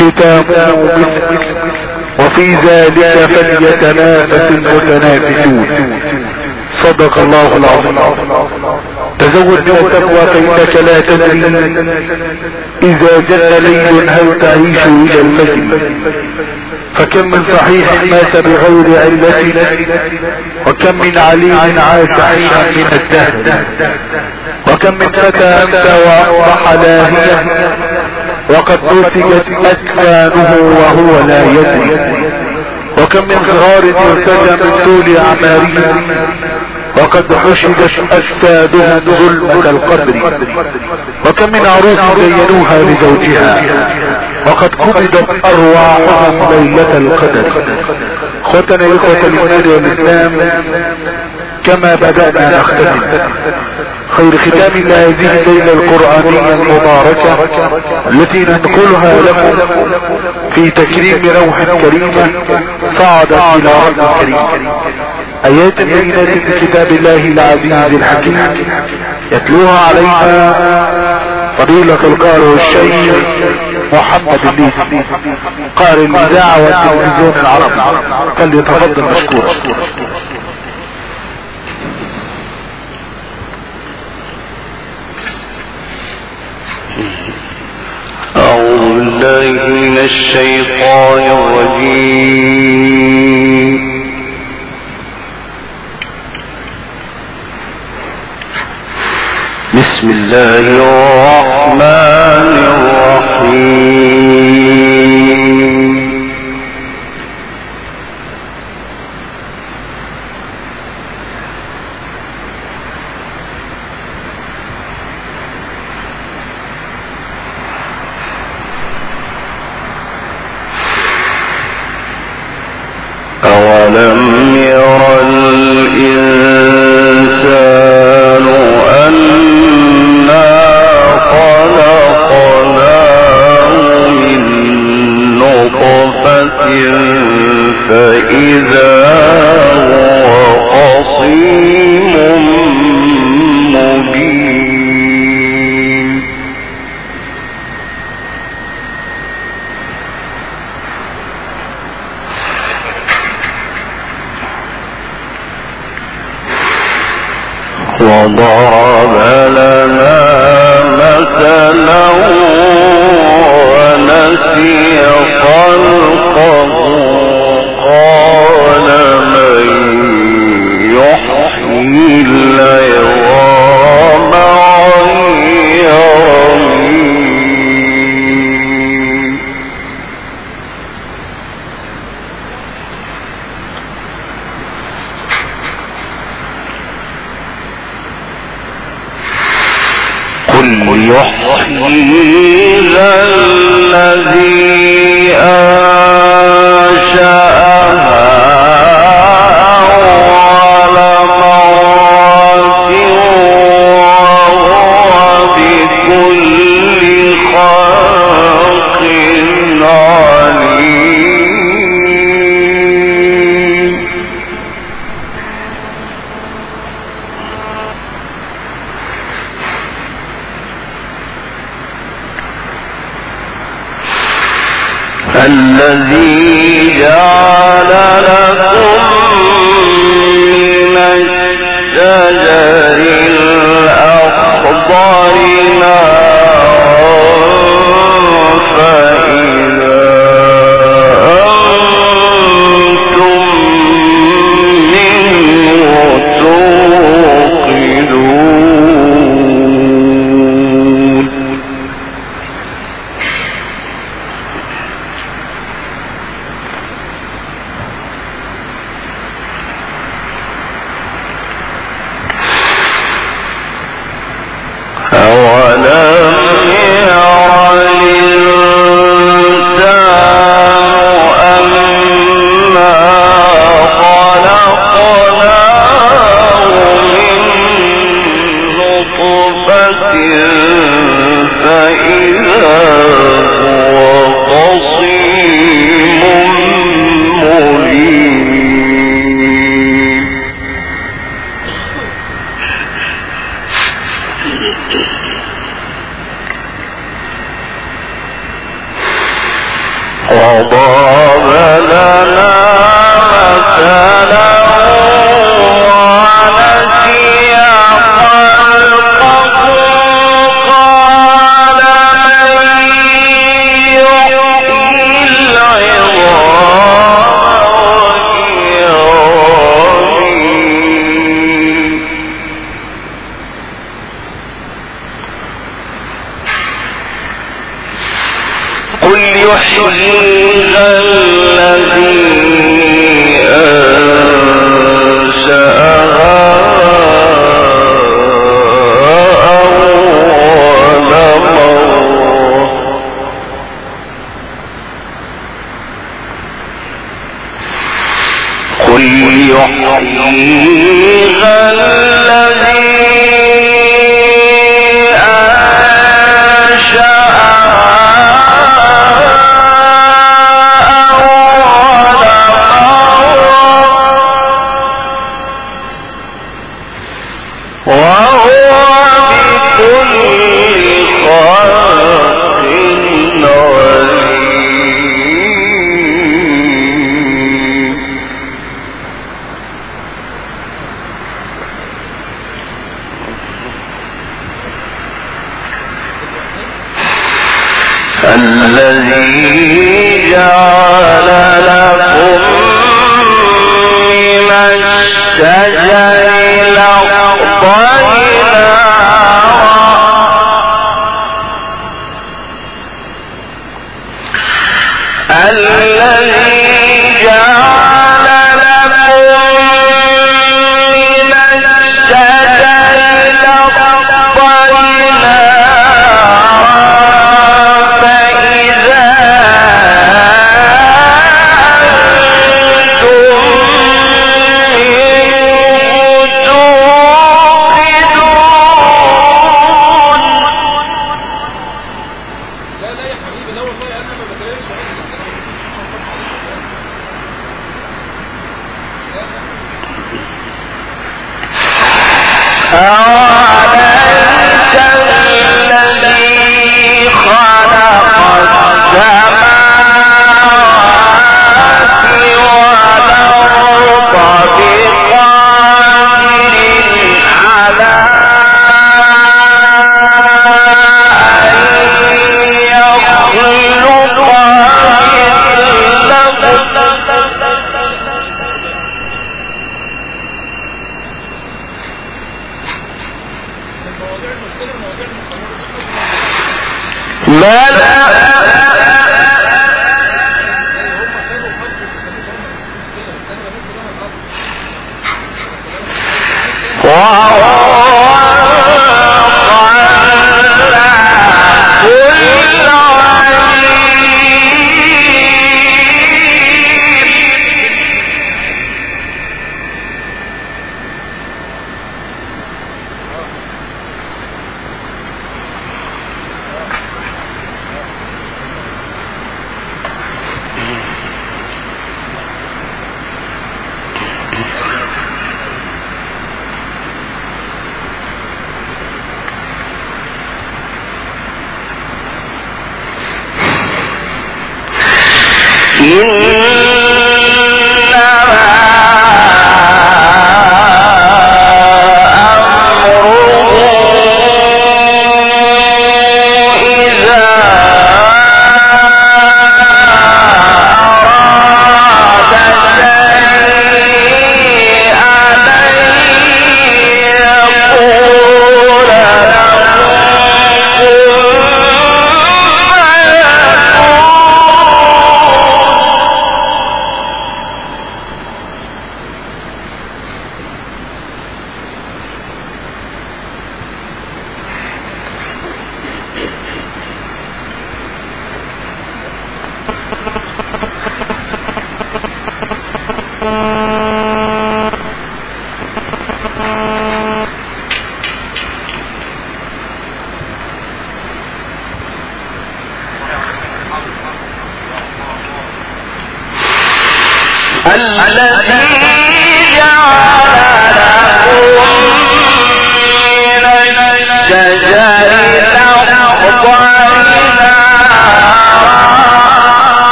ختامه مسك وفي ذلك فليتنافس المتنافسون. صدق الله العظيم. تزود من التقوى فإنك لا تدري إذا جن ليل هل تعيش إلى الفجر. فكم من صحيح مات بغير علة، وكم من عليم عاش عيشا من الدهر، وكم من فتى أمسى وأصبح لاهيا وقد نسجت أكفانه وهو لا يدري، وكم من صغار يرتجى من طول أعمارهم وقد حشدت أجسادهم ظلمة القبر، وكم من عروس زينوها لزوجها وقد قبضت أرواحهم ليلة القدر. اخوتنا الاخوة الايمان والاسلام، كما بدأنا نختتم خير ختام لهذه الليلة القرآنية المباركة التي ننقلها لكم في تكريم روح كريمة صعدت الى رب كريم، ايات بينات من كتاب الله العزيز الحكيم يتلوها علينا فضيلة القارئ والشيخ محمد الليثي قارئ الاذاعة والتلفزيون العربي، فليتفضل مشكورا. أعوذ بالله من الشيطان الرجيم. بسم الله الرحمن الرحيم. أولم ير الإنسان أنا خلقناه من نطفة فإذا هو خصيم مبين. وضرب لنا مثلا ونسي خلقه قال من يحيي العظام وهي رميم. قل يحييها الذي أنشأها أول مرة وهو بكل خلق عليم. الذي جعل لكم من الشجر الأخضر نارا فإذا أنتم منه توقدون. وضرب لنا مثلا ونسي خلقه قال من يحيي العظام وهي رميم قل يحييها الذي أنشأها أول مرة قل يحييها الذي الذي جعل لكم من الشجر الأخضر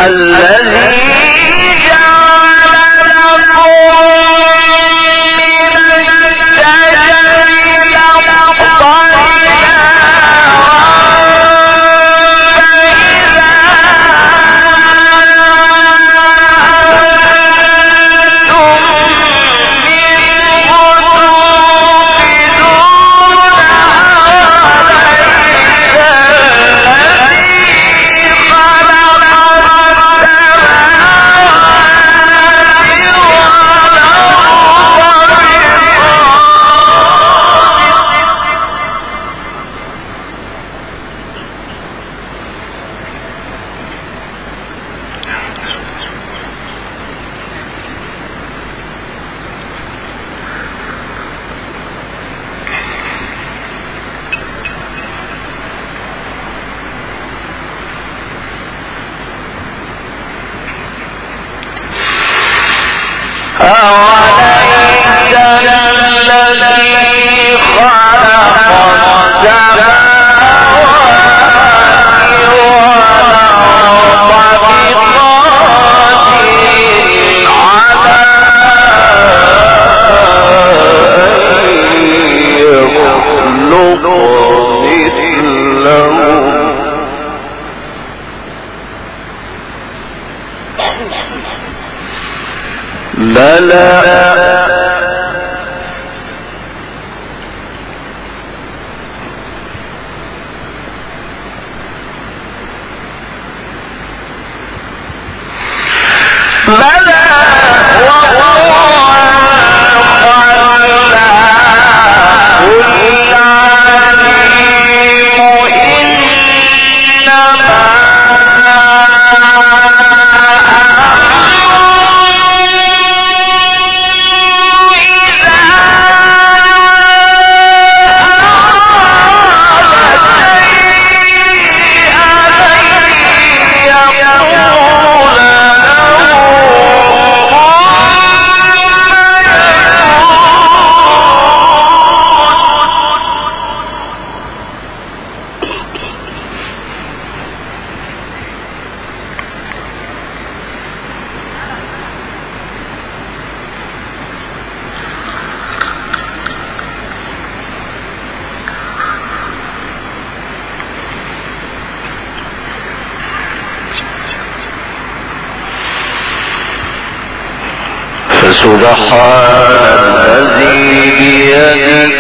سبحان الذي بيده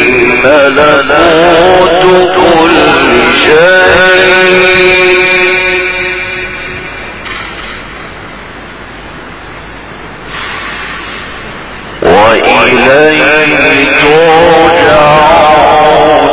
ملكوت كل شيء وإليه ترجعون.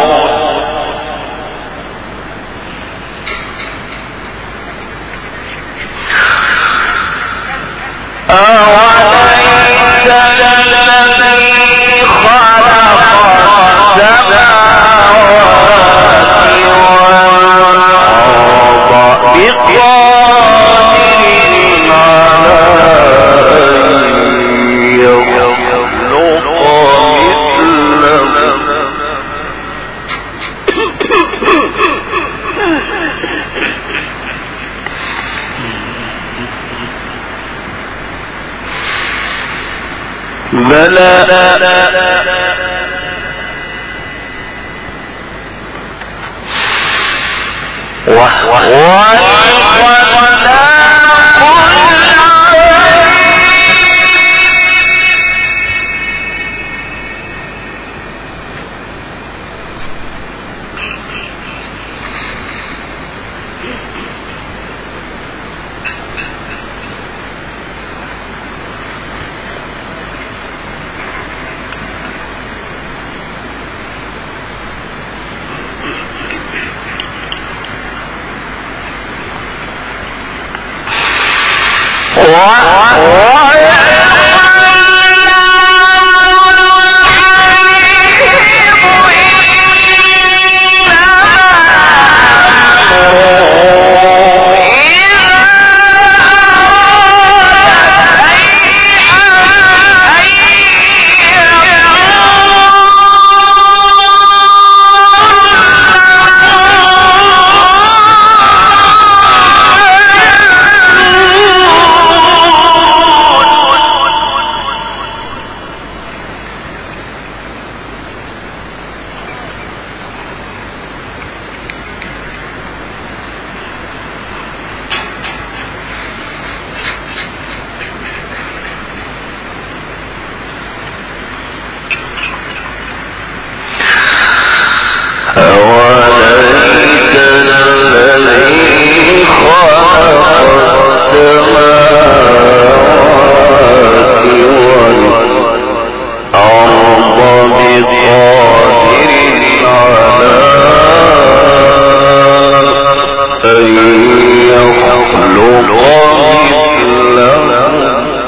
أن يخلق مثلهم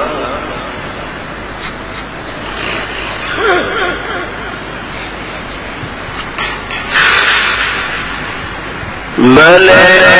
بلى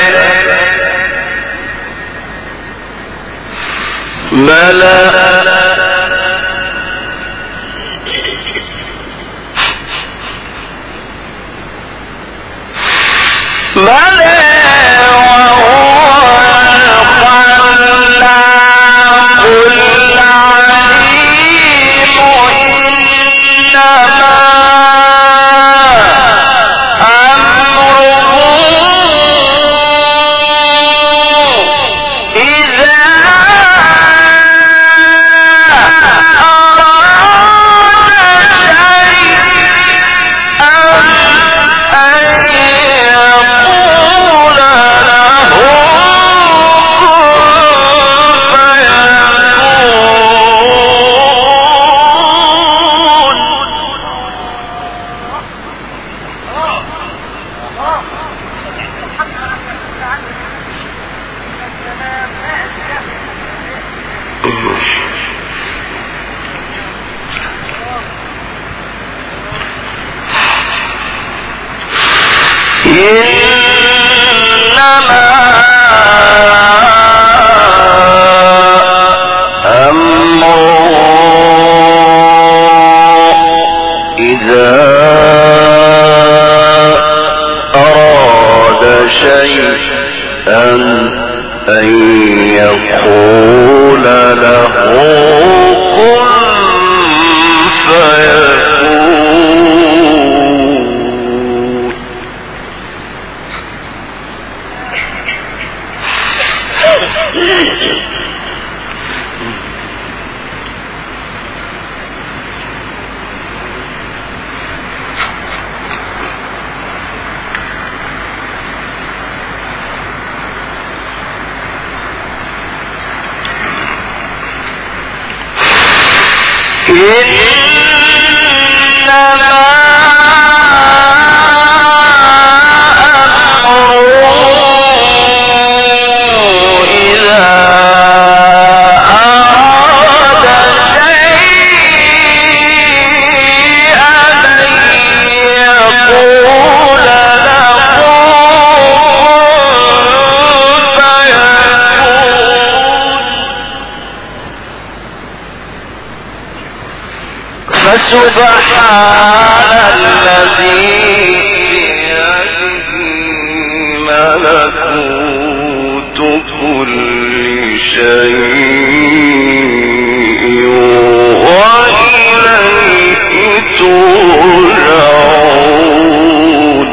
فسبحان الذي بيده ملكوت كل شيء وإليه ترجعون.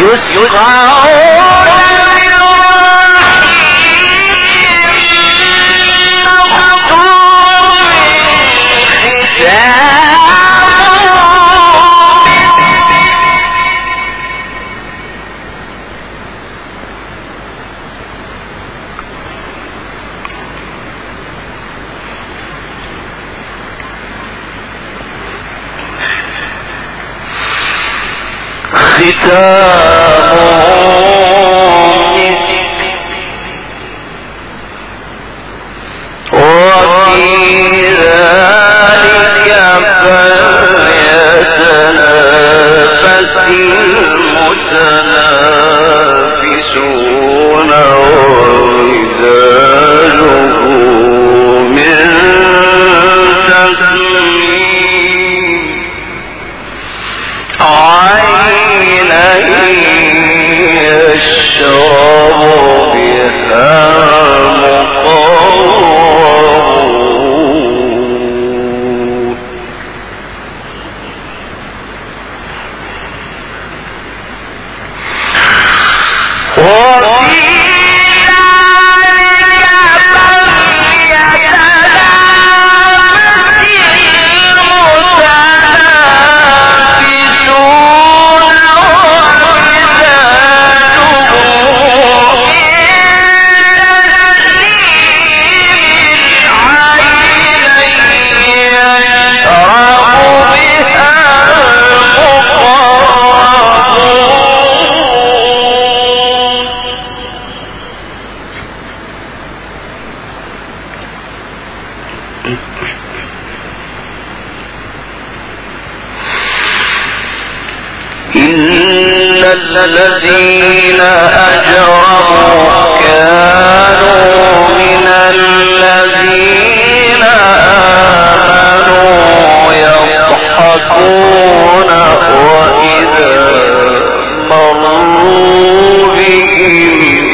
الذين أجرموا كانوا من الذين آمنوا يضحكون وإذا مروا بهم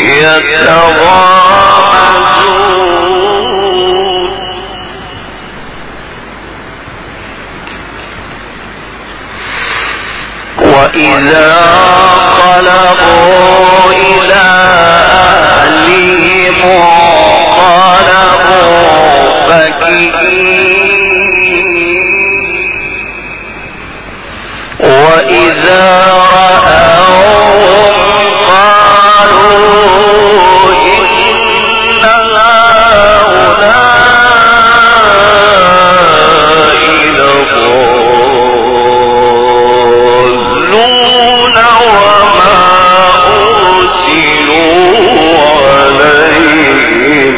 يتغامزون وإذا انقلبوا إلى أهلهم انقلبوا فكهين وإذا رأوهم قالوا إن هؤلاء لضالون وما أرسلوا عليهم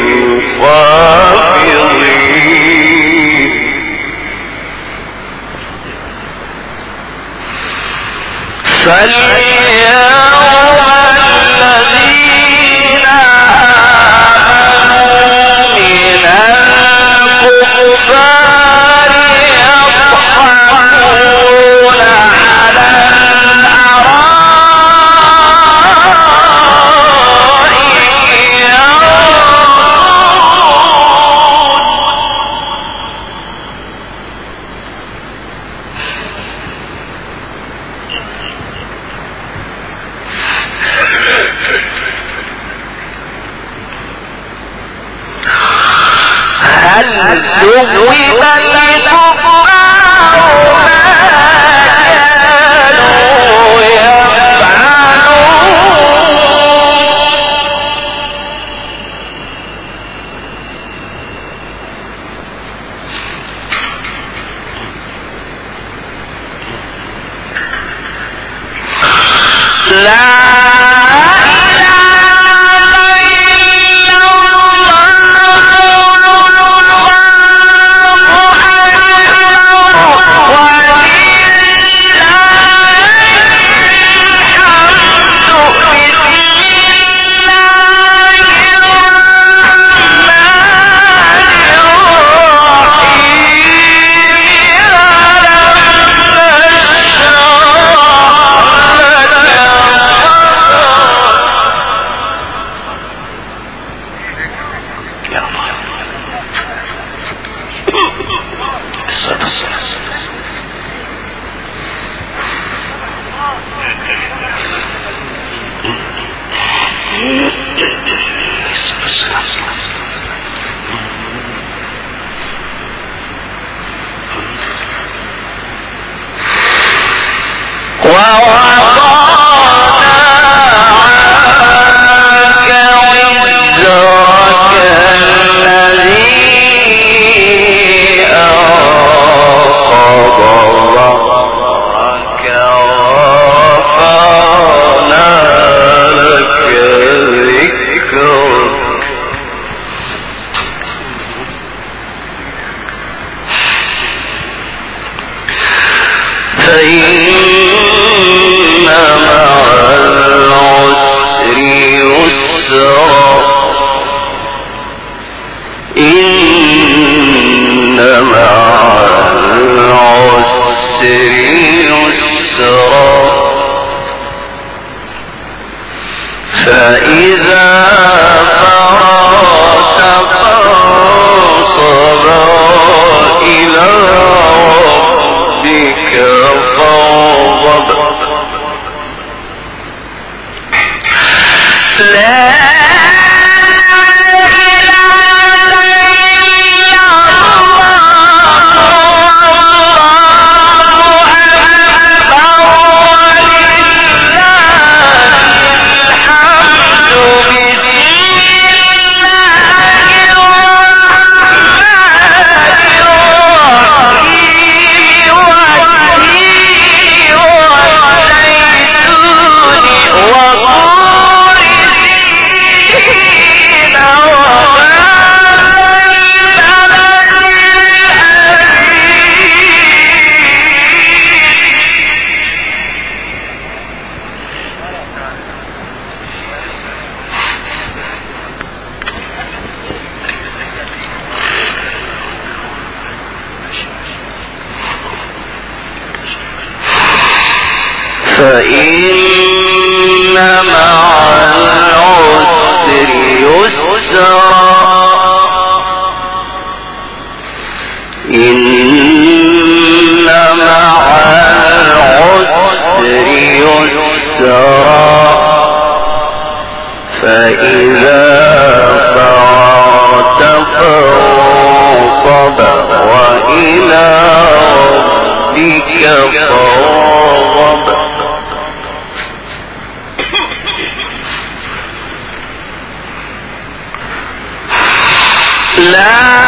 حافظين فاليوم الذين آمنوا من الكفار يضحكون على الأرائك هل ذوب الكفار ما كانوا يفعلون لا وإلى ربك فارغب لا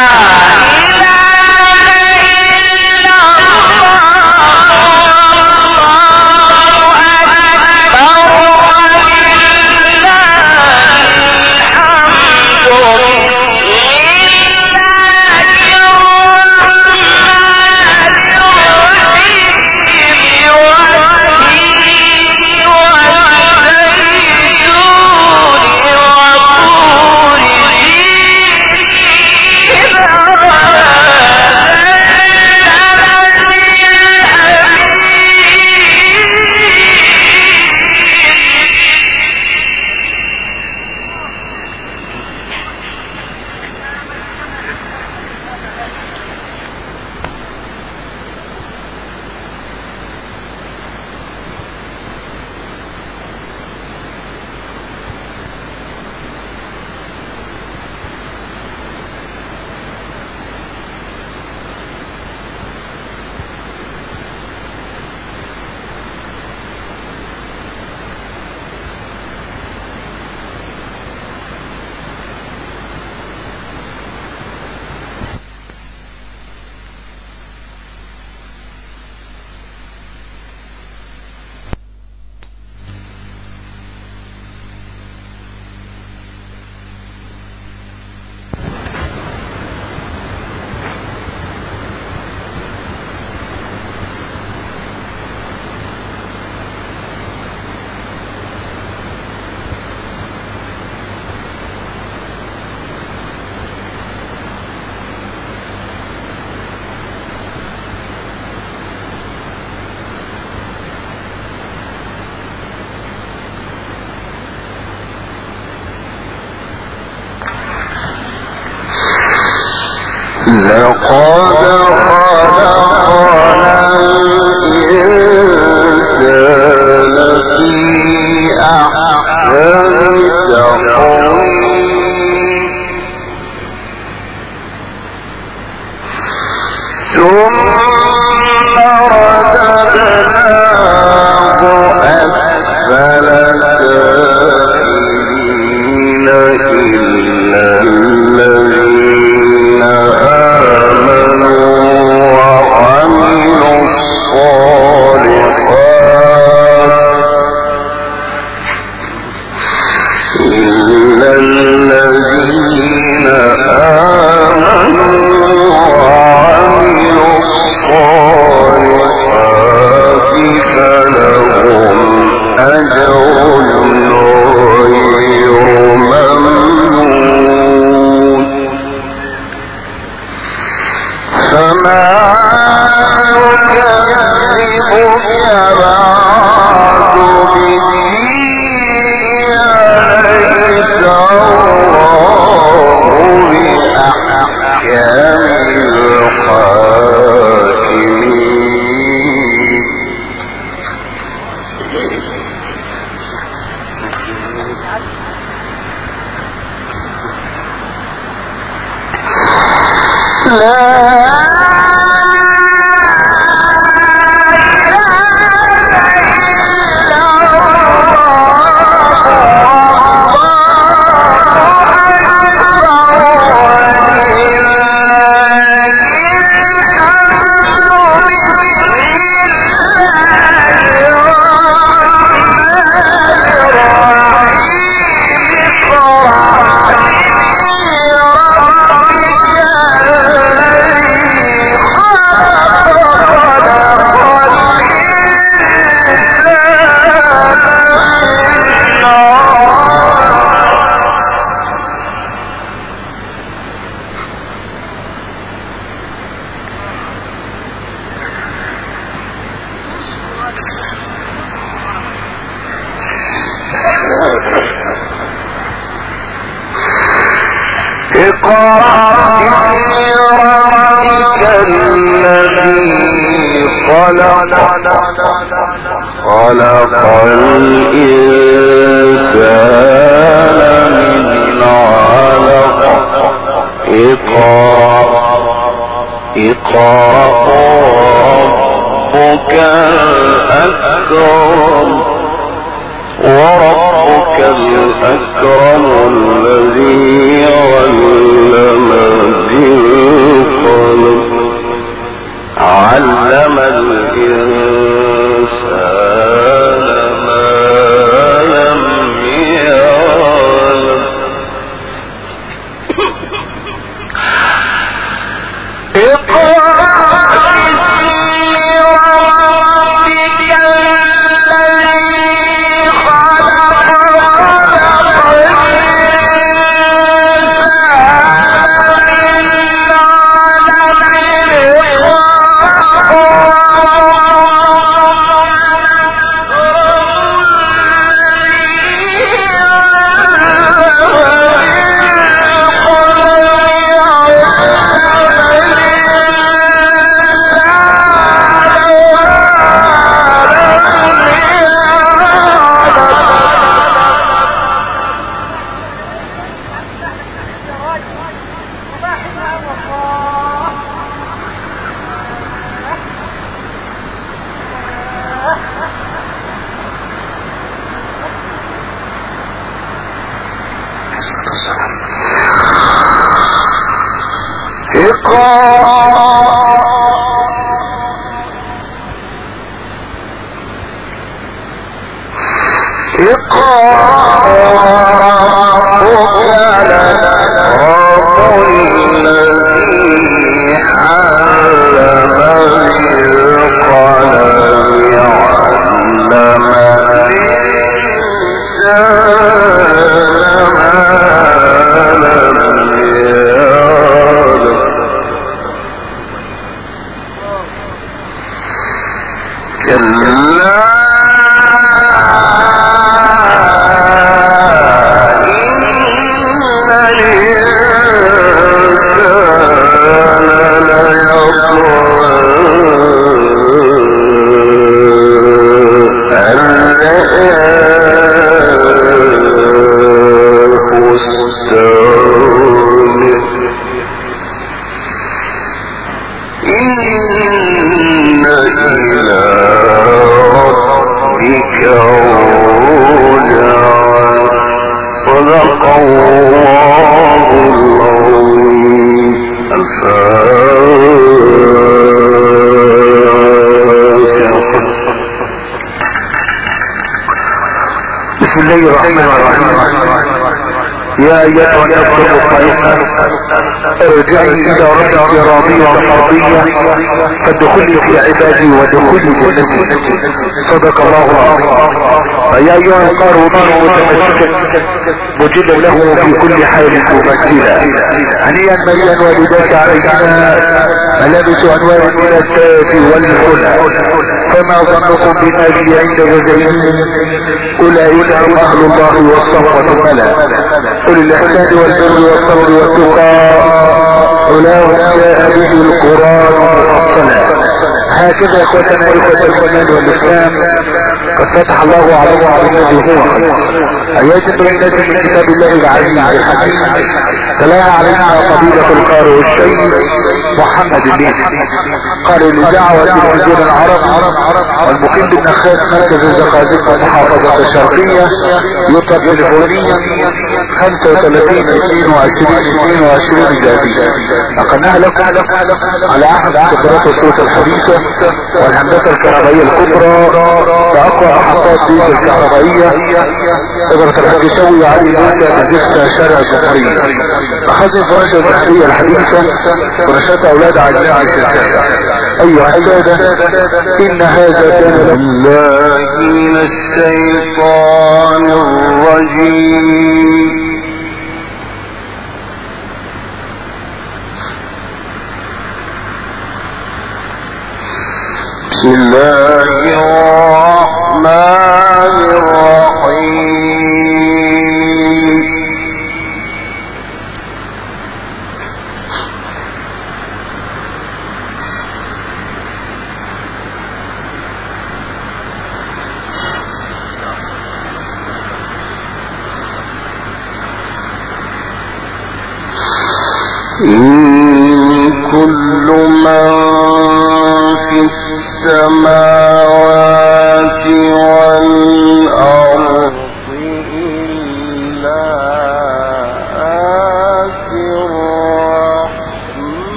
خلق الإنسان من علق اقرأ ربك الأكرم وربك الأكرم الذي علم بالقلم علم الإنسان ما لم يعلم يا ايتها النفس المطمئنة ارجعي الى ربك راضية مرضية فادخلي في عبادي وادخلي جنتي. صدق الله العظيم. فيا ايها القارئ متمسكا مجدا له في كل حال ممثلا هنيئا مريئا والداك علينا ملابس انوار من التاج والهدى فما ظنكم بالنبي عند جزائهم اولئك هم اهل الله والصفوة الملا قل الاحسان والبر والصبر والتقى اولئك جاء به القران مفصلا. هكذا اخوتنا اخوة الايمان والاسلام قد فتح الله عليه وعلى هو ايات بينات من كتاب الله العزيز الحكيم تلاها علينا قبيلة القارئ الشيخ محمد الدين قارئ لدعوة المنزل العرب والمقيم بالنخاس مركز الزقازيق والمحافظة الشرقية يطلب تليفونيا 35-22-22 ميلادية. نقلناها لكم على احد خبرات الصوت الحديثة والهندسة الكهربائية الكبرى بأقوى محطات الصوت الكهربائية إدارة الحديثوي علي موسى بزفتة شارع الجمهورية. أخذنا فراشة التحرية الحديثة ورشات أولاد عجلاء الشركات. أيها السادة إن هذا كان الله من الشيطان الرجيم. بسم الله الرحمن الرحيم. إن كل من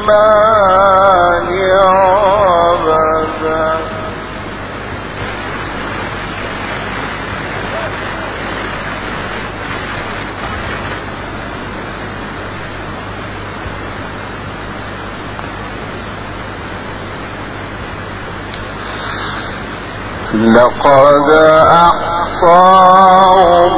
لقد أحصاهم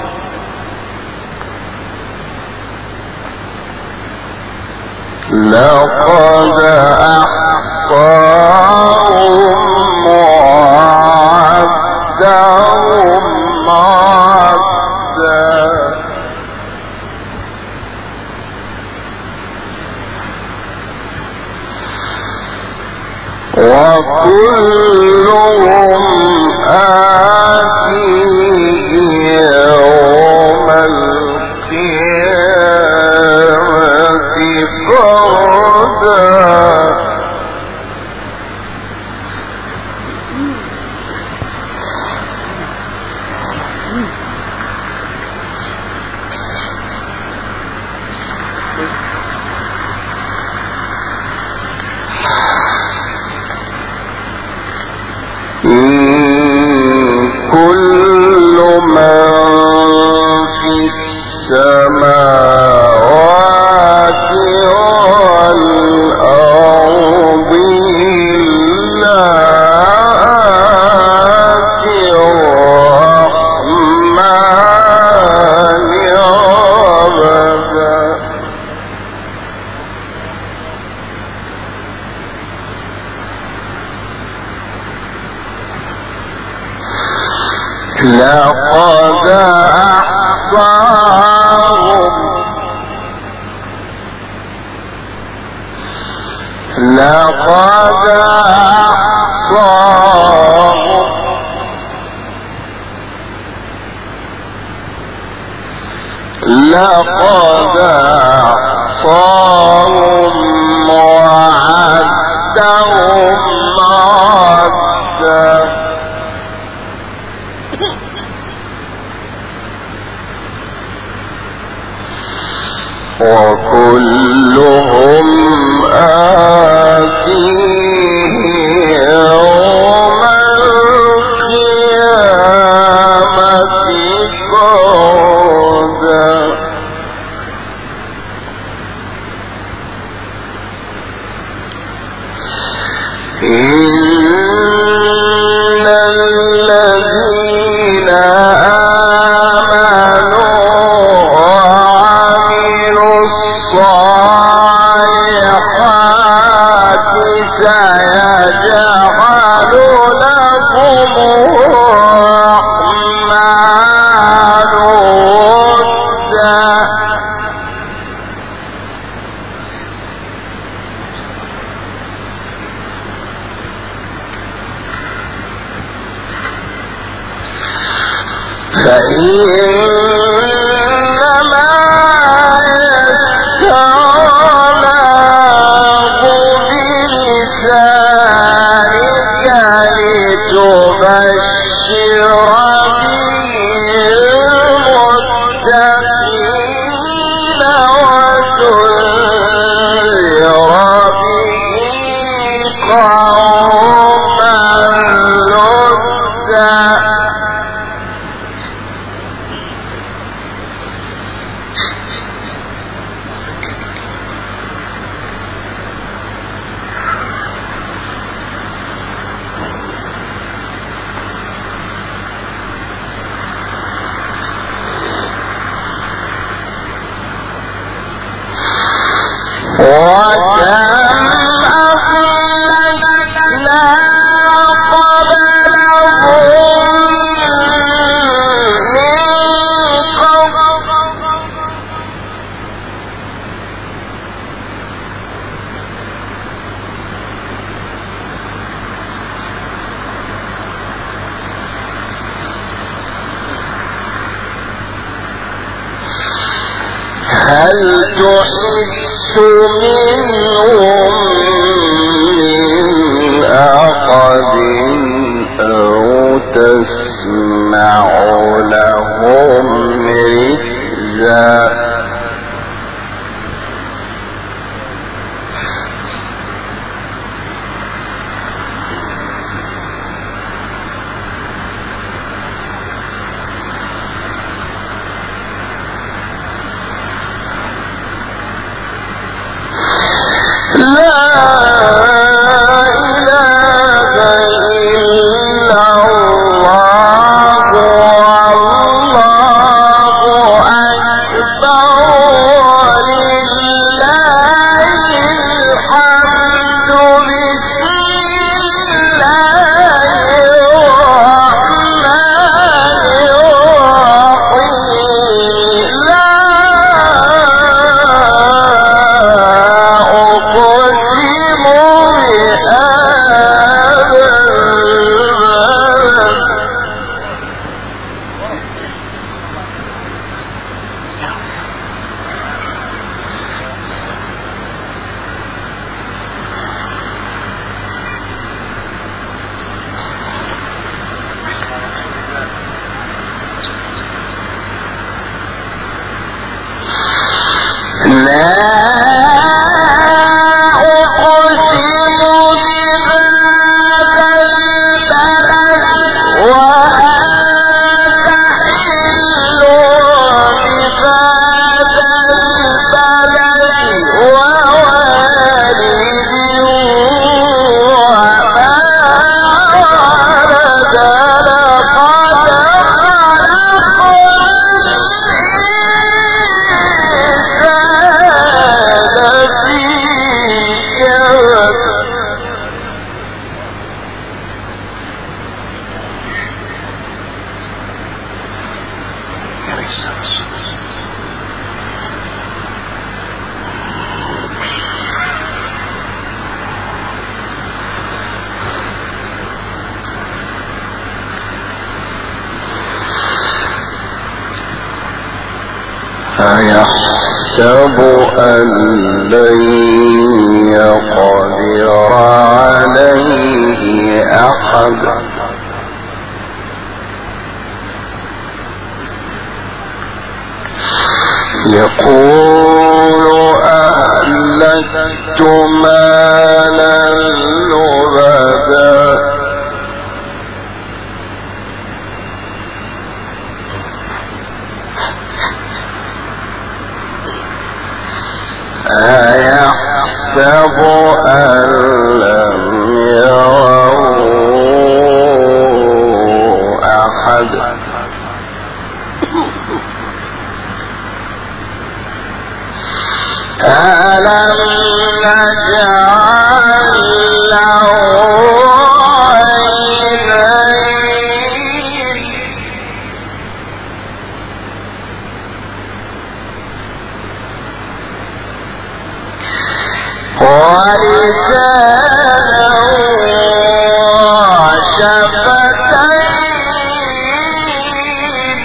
وعدهم عدا وكلهم آتيه يوم القيامة فردا كل من في السماوات والأرض إلا آتي الرحمن عبدا لقد أحصاهم وعدهم عدا وكلهم آتيه يوم القيامة فردا إن الذين فإنما يسرناه بلسانك لتبشر به المتقين وتنذر به قوما لدا هل تحس منهم من أحد أو تسمع لهم ركزا أيحسب أن لن يقدر عليه أحد يقول أهلكت مالا لبدا أيحسب أن لم يره أحد ألم نجعل له عينين ولسانا وشفتين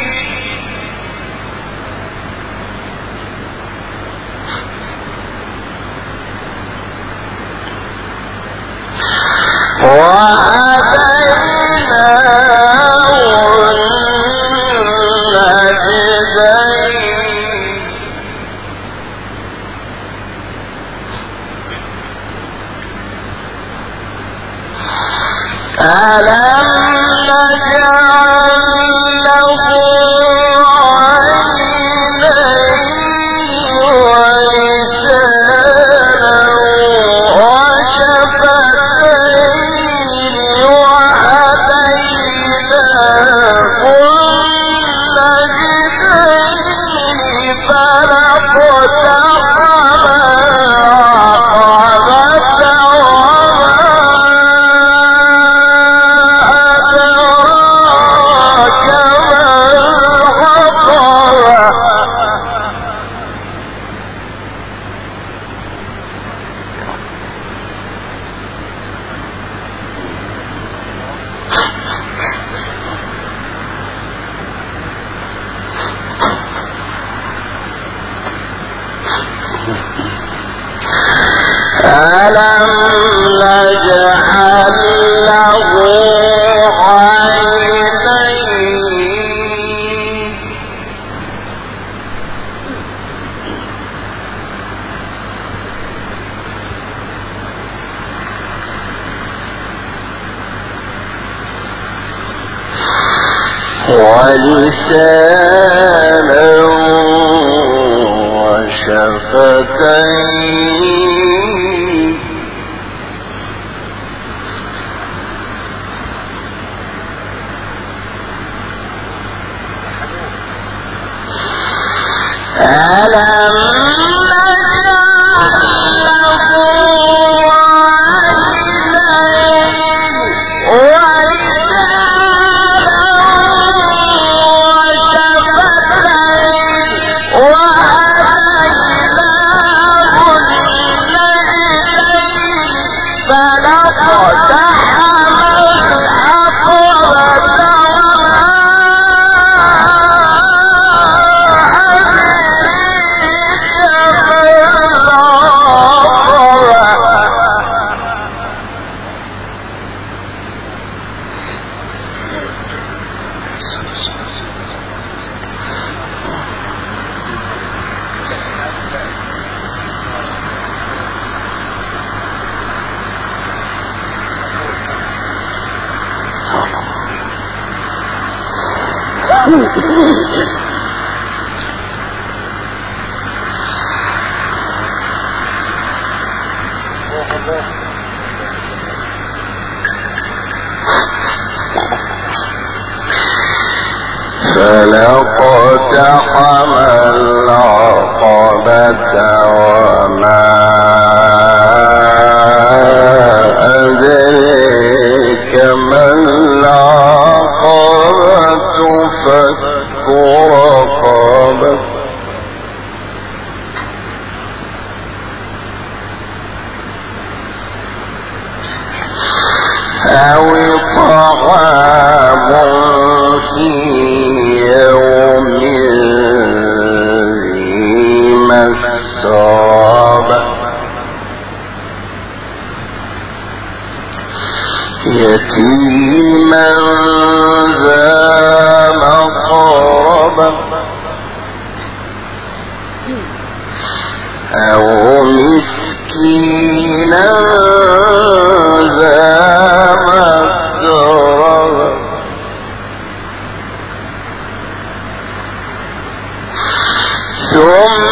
ألم نجعل له عينين ولسانا وشفتين وهديناه النجدين فلاقتحم ألم نجعل له عينين ولسانا وشفتين ألم نجعل له عينين ولسانا وشفتين وهديناه النجدين فلاقتحم العقبة فلاقتحم العقبة وما أدريك ما العقبة فك رقبة أو طعام في يوم ذي يتيما ذا مقربة أو مسكينا ذا مسربة ثم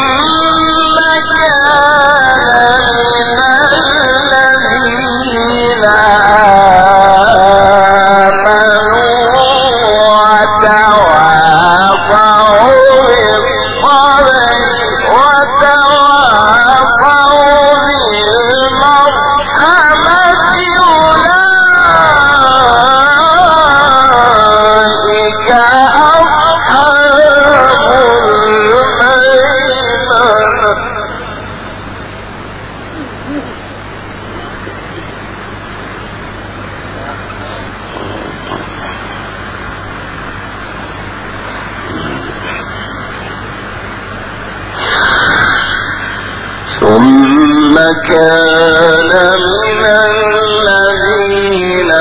كان من الذين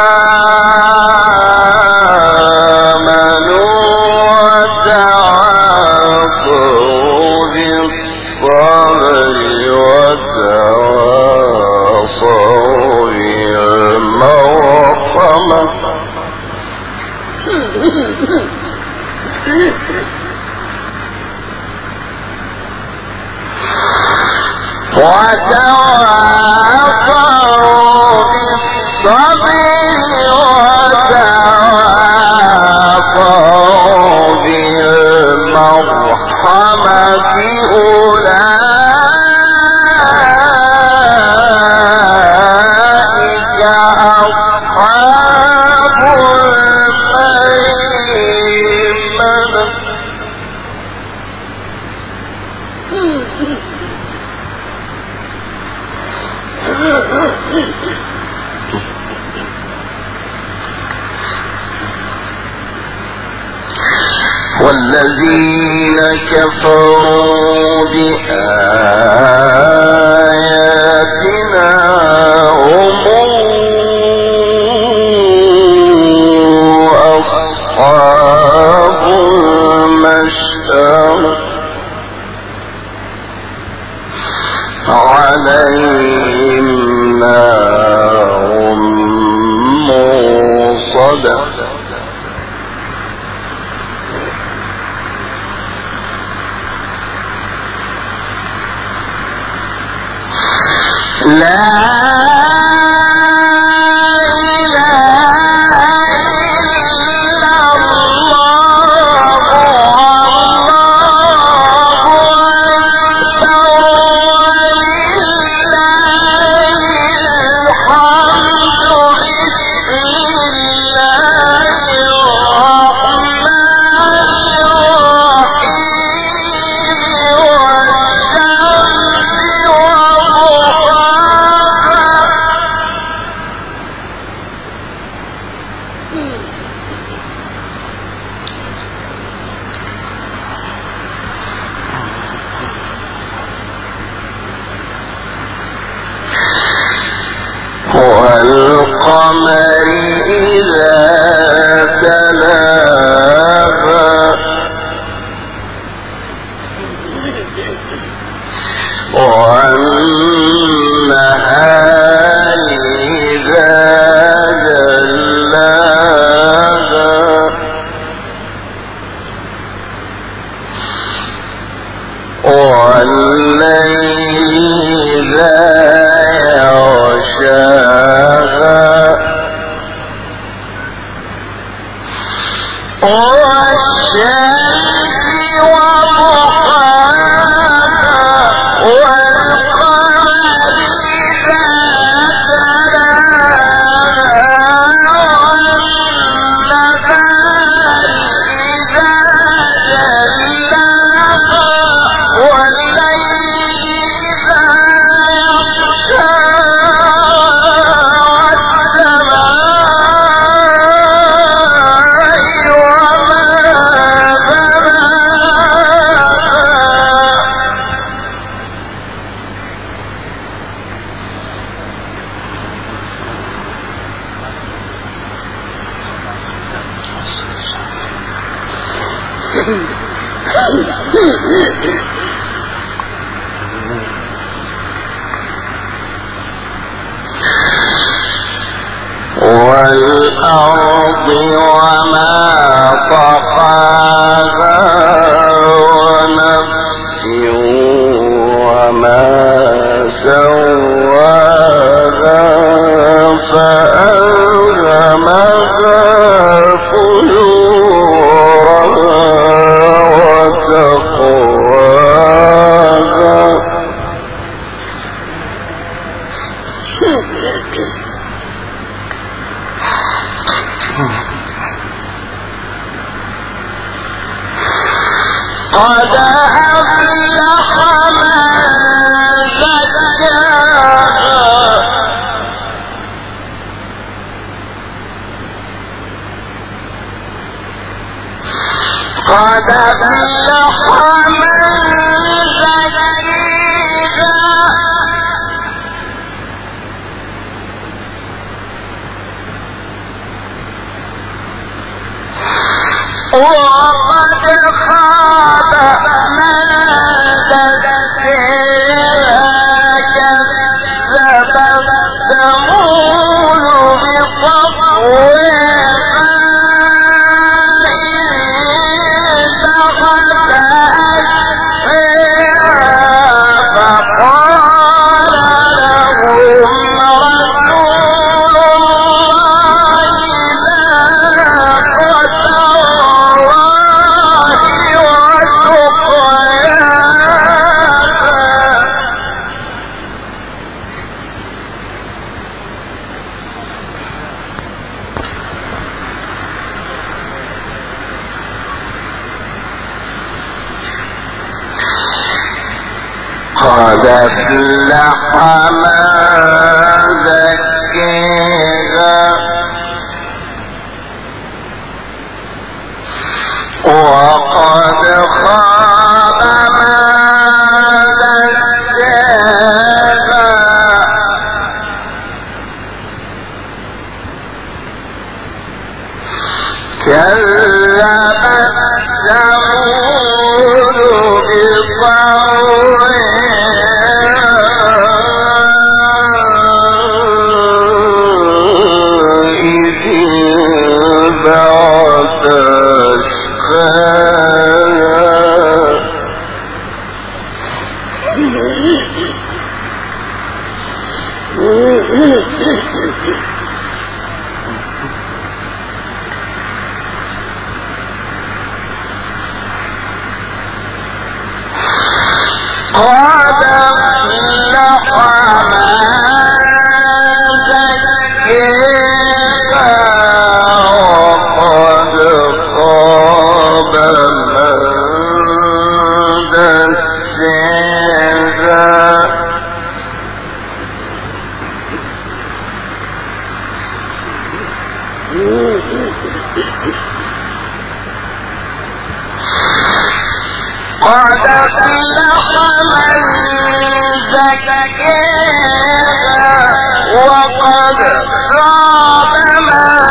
آمنوا وتواصوا بالصبر وتواصوا بالمرحمة وتواصوا بالصبر وتواصوا بالمرحمة أولئك أصحاب الميمنة والذين كفروا بآياتنا هم أصحاب المشأمة عليهم نار موصدة لا والقمر إذا تلاها والنهار إذا جلاها والليل إذا يغشاها والأرض وما طحاها ونفس وما سواها فألهمها فجورها وتقواها قد أفلح من زكاها قد أفلح من زكاها وقد خاب من دساها كذب ثمود بطغواها قد أفلح من زكاها وقد خاب من دساها كذبت ثمود بطغواها قد أفلح من زكاها وقد خاب من دساها قد أفلح من زكاها وقد خاب من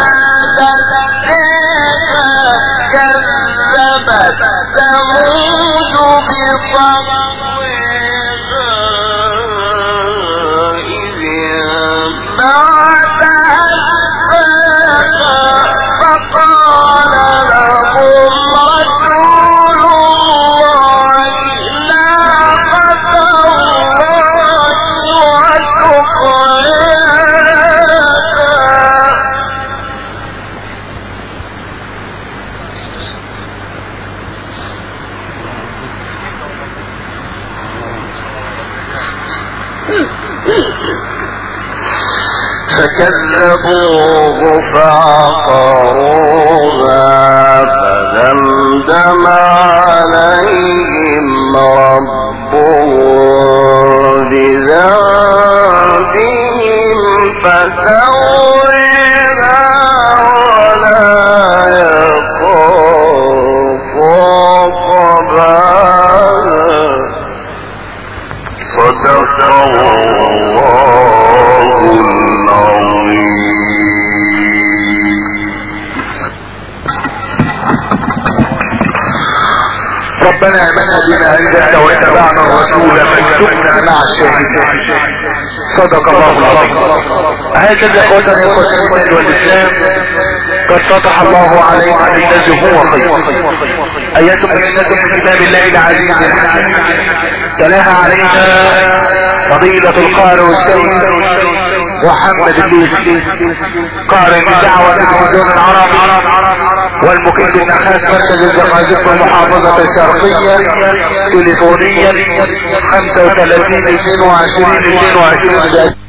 دساها كذبت ثمود بطغواها إذ انبعث أشقاها فقال لهم رسول الله ناقة الله وسقياها فكذبوه فعقروها فدمدم عليهم ربهم بذنبهم فسواها ولا يخاف عقباها. صدق الله العظيم. مع الشاهدين. صدق الله العظيم. هكذا اخوتنا يا اخوة الايمان والاسلام قد فتح الله علينا بالذي هو خير. ايتم السنة من كتاب الله العزيز الحكيم تلاها علينا فضيلة القارئ والسيد محمد الليثي قارئ بدعوة التلفزيون العربي والمكيد النحاس مركز الزقازيق والمحافظة الشرقية تليفونيا 35 22 22